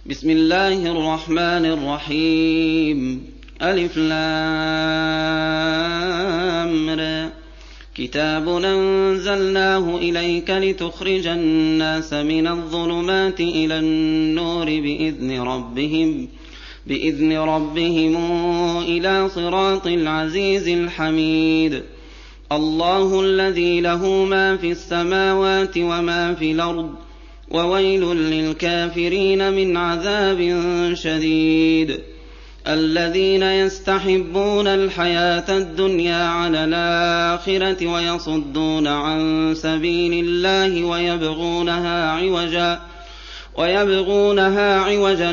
بسم الله الرحمن الرحيم. ألف لام ر. كتاب أنزلناه إليك لتخرج الناس من الظلمات إلى النور بإذن ربهم إلى صراط العزيز الحميد. الله الذي له ما في السماوات وما في الأرض وويل للكافرين من عذاب شديد. الذين يستحبون الحياة الدنيا على الآخرة ويصدون عن سبيل الله ويبغونها عوجا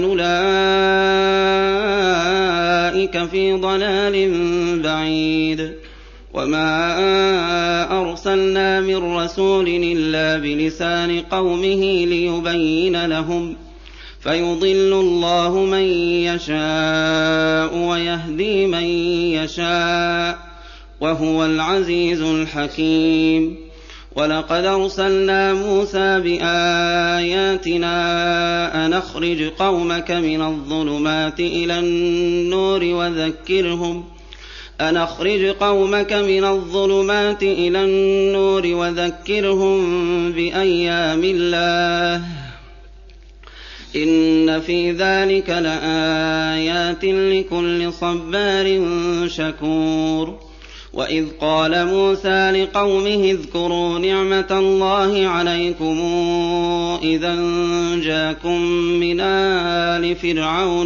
أولئك في ضلال بعيد. وما أرسلنا من رسول إلا بلسان قومه ليبين لهم فيضل الله من يشاء ويهدي من يشاء وهو العزيز الحكيم. ولقد أرسلنا موسى بآياتنا أن أخرج قومك من الظلمات إلى النور وذكرهم بأيام الله إن في ذلك لآيات لكل صبار شكور. وإذ قال موسى لقومه اذكروا نعمة الله عليكم إذا جاءكم من آل فرعون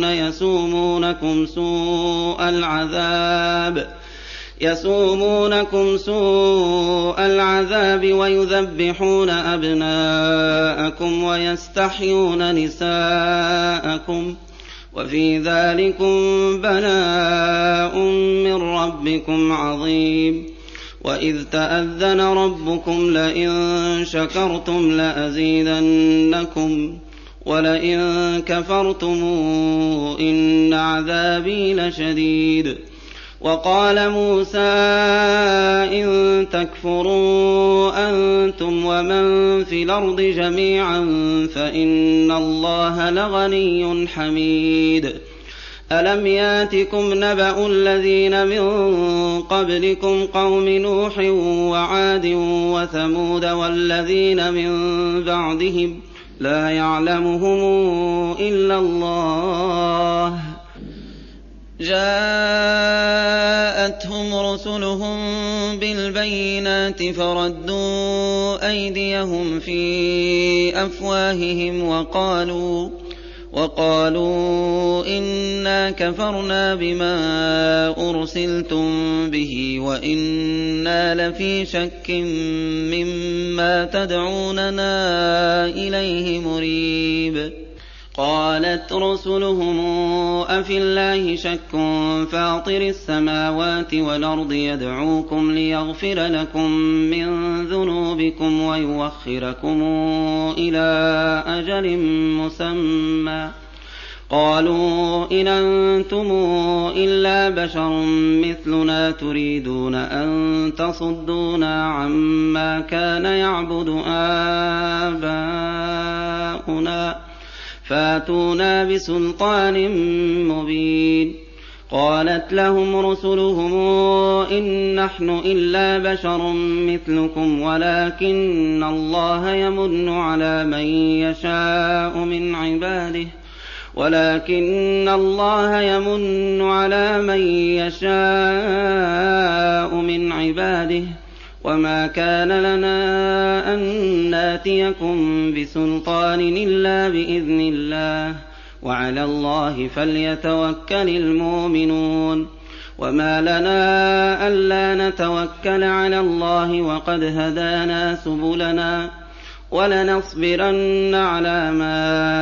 يسومونكم سوء العذاب ويذبحون أبناءكم ويستحيون نساءكم وفي ذلكم بلاء من ربكم عظيم. وإذ تأذن ربكم لئن شكرتم لأزيدنكم ولئن كفرتم إن عذابي لشديد. وقال موسى إن تكفروا أنتم ومن في الأرض جميعا فإن الله لغني حميد. ألم ياتكم نبأ الذين من قبلكم قوم نوح وعاد وثمود والذين من بعدهم لا يعلمهم إلا الله جاءتهم رسلهم بالبينات فردوا أيديهم في أفواههم وقالوا إنا كفرنا بما أرسلتم به وإنا لفي شك مما تدعوننا إليه مريب. قالت رسلهم أفي الله شك فاطر السماوات والأرض يدعوكم ليغفر لكم من ذنوبكم ويوخركم إلى أجل مسمى قالوا إن أنتم إلا بشر مثلنا تريدون أن تصدونا عما كان يعبد آباؤنا فاتونا بسلطان مبين. قالت لهم رسلهم إن نحن إلا بشر مثلكم ولكن الله يمن على من يشاء من عباده وما كان لنا أن ناتيكم بسلطان إلا بإذن الله وعلى الله فليتوكل المؤمنون. وما لنا ألا نتوكل على الله وقد هدانا سبلنا ولنصبرن على ما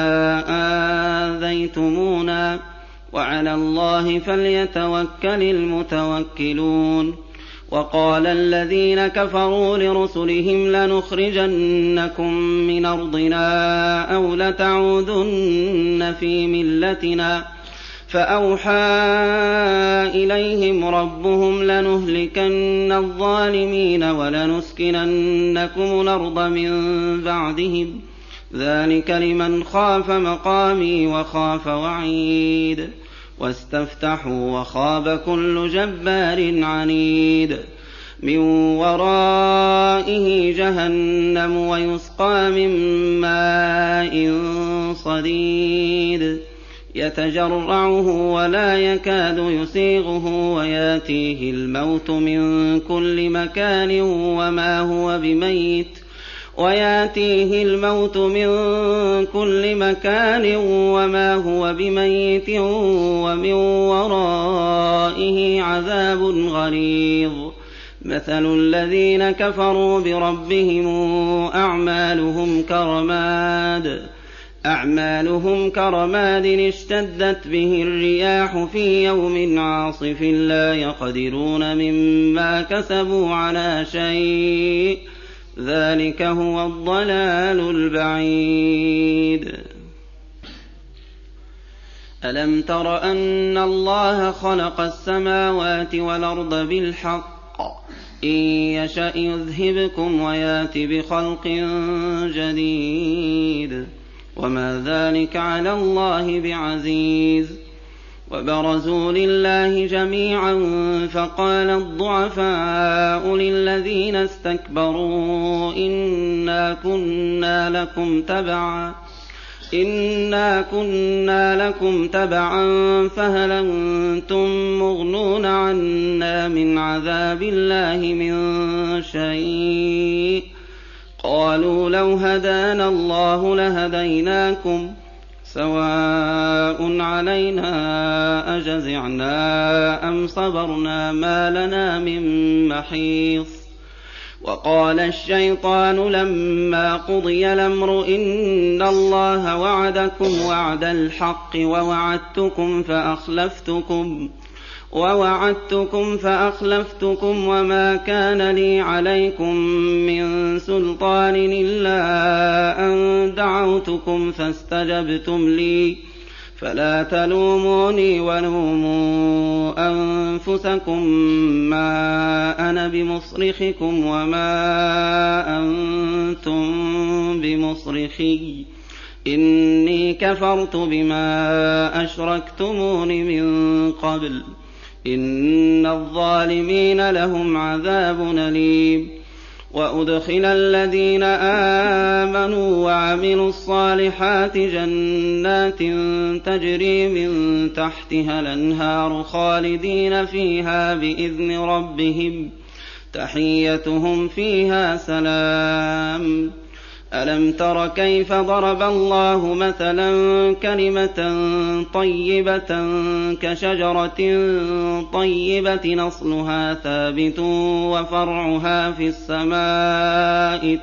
آذيتمونا وعلى الله فليتوكل المتوكلون. وقال الذين كفروا لرسلهم لنخرجنكم من أرضنا أو لتعودن في ملتنا فأوحى إليهم ربهم لنهلكن الظالمين ولنسكننكم الأرض من بعدهم ذلك لمن خاف مقامي وخاف وعيد واستفتحوا وخاب كل جبار عنيد من ورائه جهنم ويسقى من ماء صديد يتجرعه ولا يكاد يسيغه وياتيه الموت من كل مكان وما هو بميت ومن ورائه عذاب غليظ مثل الذين كفروا بربهم أعمالهم كرماد اشتدت به الرياح في يوم عاصف لا يقدرون مما كسبوا على شيء ذلك هو الضلال البعيد ألم تر أن الله خلق السماوات والأرض بالحق إن يشأ يذهبكم ويات بخلق جديد وما ذلك على الله بعزيز وبرزوا لله جميعا فقال الضعفاء للذين استكبروا إنا كنا لكم تبعا فهل أنتم مغنون عنا من عذاب الله من شيء قالوا لو هدانا الله لهديناكم سواء علينا أجزعنا أم صبرنا ما لنا من محيص وقال الشيطان لما قضي الأمر إن الله وعدكم وعد الحق ووعدتكم فأخلفتكم وما كان لي عليكم من سلطان إلا أن دعوتكم فاستجبتم لي فلا تلوموني ولوموا أنفسكم ما أنا بمصرخكم وما أنتم بمصرخي إني كفرت بما أشركتمون من قبل إن الظالمين لهم عذاب أليم وأدخل الذين آمنوا وعملوا الصالحات جنات تجري من تحتها الأنهار خالدين فيها بإذن ربهم تحيتهم فيها سلام ألم تر كيف ضرب الله مثلا كلمة طيبة كشجرة طيبة نصلها ثابت وفرعها في السماء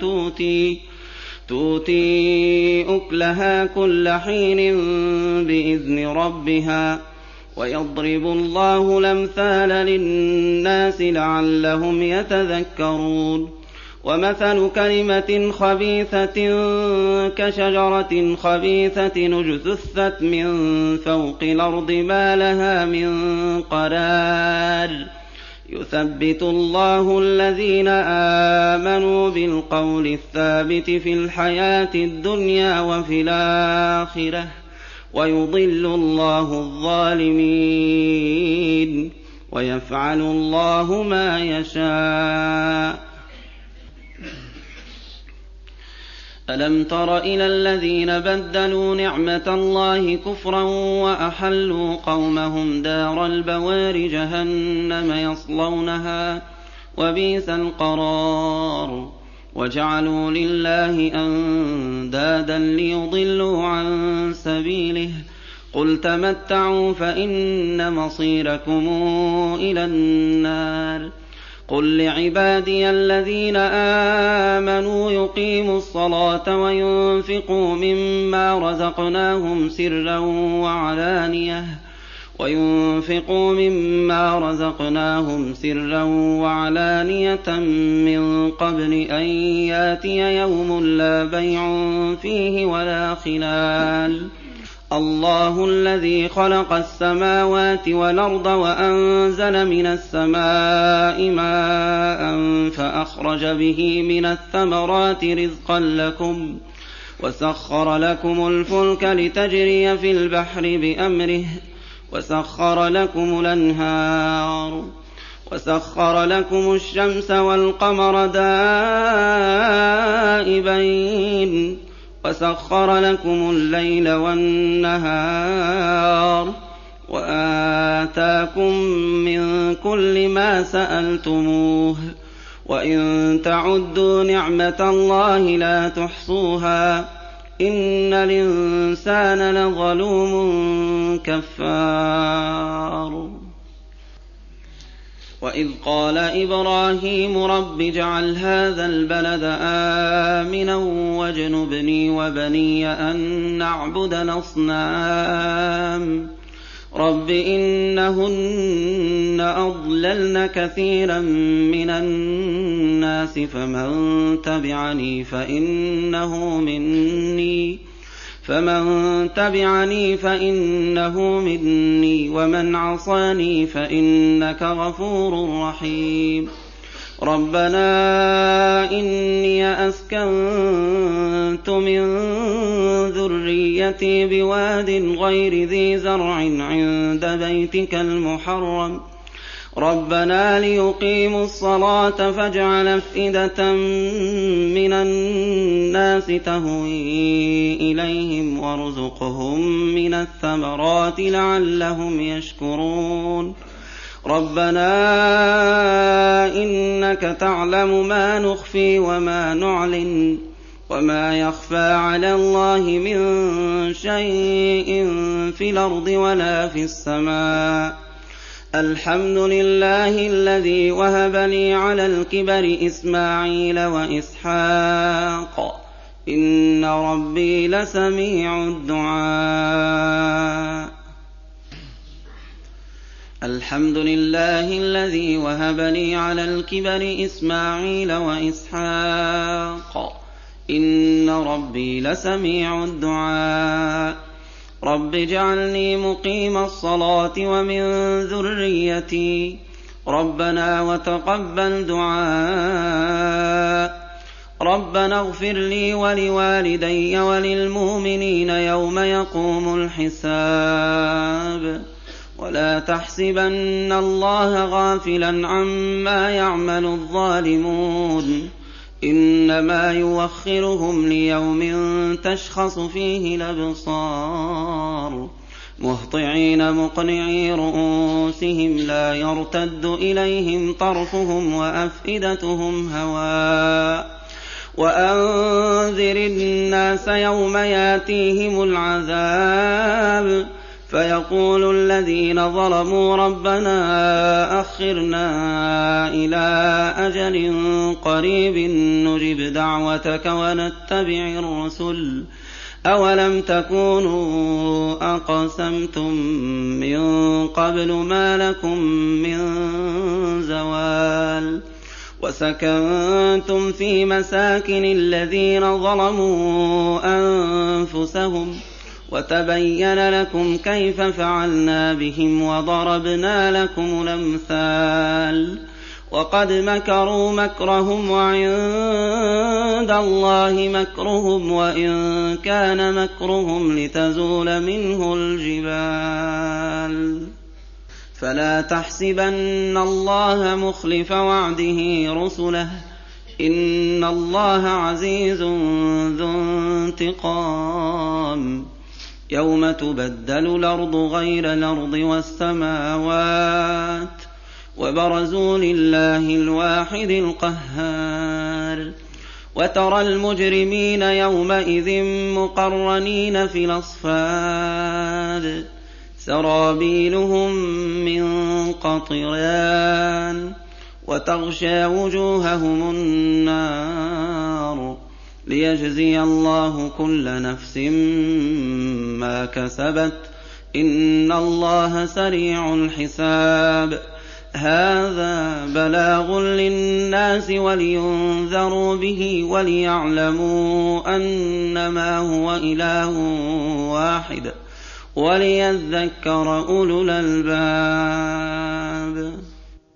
تؤتي أكلها كل حين بإذن ربها ويضرب الله الأمثال للناس لعلهم يتذكرون ومثل كلمة خبيثة كشجرة خبيثة اجتثت من فوق الأرض ما لها من قرار يثبت الله الذين آمنوا بالقول الثابت في الحياة الدنيا وفي الآخرة ويضل الله الظالمين ويفعل الله ما يشاء ألم تر إلى الذين بدلوا نعمة الله كفرا وأحلوا قومهم دار البوار جهنم يصلونها وبئس القرار وجعلوا لله أندادا ليضلوا عن سبيله قل تمتعوا فإن مصيركم إلى النار قل لعبادي الذين آمنوا يقيموا الصلاة وينفقوا مما رزقناهم سرا وعلانية من قبل أن ياتي يوم لا بيع فيه ولا خلال الله الذي خلق السماوات والأرض وأنزل من السماء ماء فأخرج به من الثمرات رزقا لكم وسخر لكم الفلك لتجري في البحر بأمره وسخر لكم الأنهار وسخر لكم الشمس والقمر دائبين وسخر لكم الليل والنهار وآتاكم من كل ما سألتموه وإن تعدوا نعمة الله لا تحصوها إن الإنسان لظلوم كفار وإذ قال إبراهيم رب اجعل هذا البلد آمنا واجنبني وبني أن نعبد الأصنام رب إنهن أضللن كثيرا من الناس فمن تبعني فإنه مني ومن عصاني فإنك غفور رحيم ربنا إني أسكنت من ذريتي بواد غير ذي زرع عند بيتك المحرم ربنا ليقيموا الصلاة فاجعل أفئدة من الناس تهوي إليهم وارزقهم من الثمرات لعلهم يشكرون ربنا إنك تعلم ما نخفي وما نعلن وما يخفى على الله من شيء في الأرض ولا في السماء الحمد لله الذي وهب لي على الكبر إسماعيل وإسحاق إن ربي لسميع الدعاء الحمد لله الذي وهب لي على الكبر إسماعيل وإسحاق إن ربي لسميع الدعاء رب اجعلني مقيم الصلاة ومن ذريتي ربنا وتقبل دعاء ربنا اغفر لي ولوالدي وللمؤمنين يوم يقوم الحساب ولا تحسبن الله غافلا عما يعمل الظالمون إنما يوخرهم ليوم تشخص فيه الأبصار مهطعين مقنعي رؤوسهم لا يرتد إليهم طرفهم وأفئدتهم هواء وأنذر الناس يوم ياتيهم العذاب فيقول الذين ظلموا ربنا أخرنا إلى أجل قريب نجب دعوتك ونتبع الرسل أولم تكونوا أقسمتم من قبل ما لكم من زوال وسكنتم في مساكن الذين ظلموا أنفسهم وتبين لكم كيف فعلنا بهم وضربنا لكم الأمثال وقد مكروا مكرهم وعند الله مكرهم وإن كان مكرهم لتزول منه الجبال فلا تحسبن الله مخلف وعده رسله إن الله عزيز ذو انتقام يوم تبدل الأرض غير الأرض والسماوات وبرزوا لله الواحد القهار وترى المجرمين يومئذ مقرنين في الأصفاد سرابيلهم من قطران وتغشى وجوههم النار ليجزي الله كل نفس ما كسبت إن الله سريع الحساب هذا بلاغ للناس ولينذروا به وليعلموا أنما هو إله واحد وليذكر أولو الألباب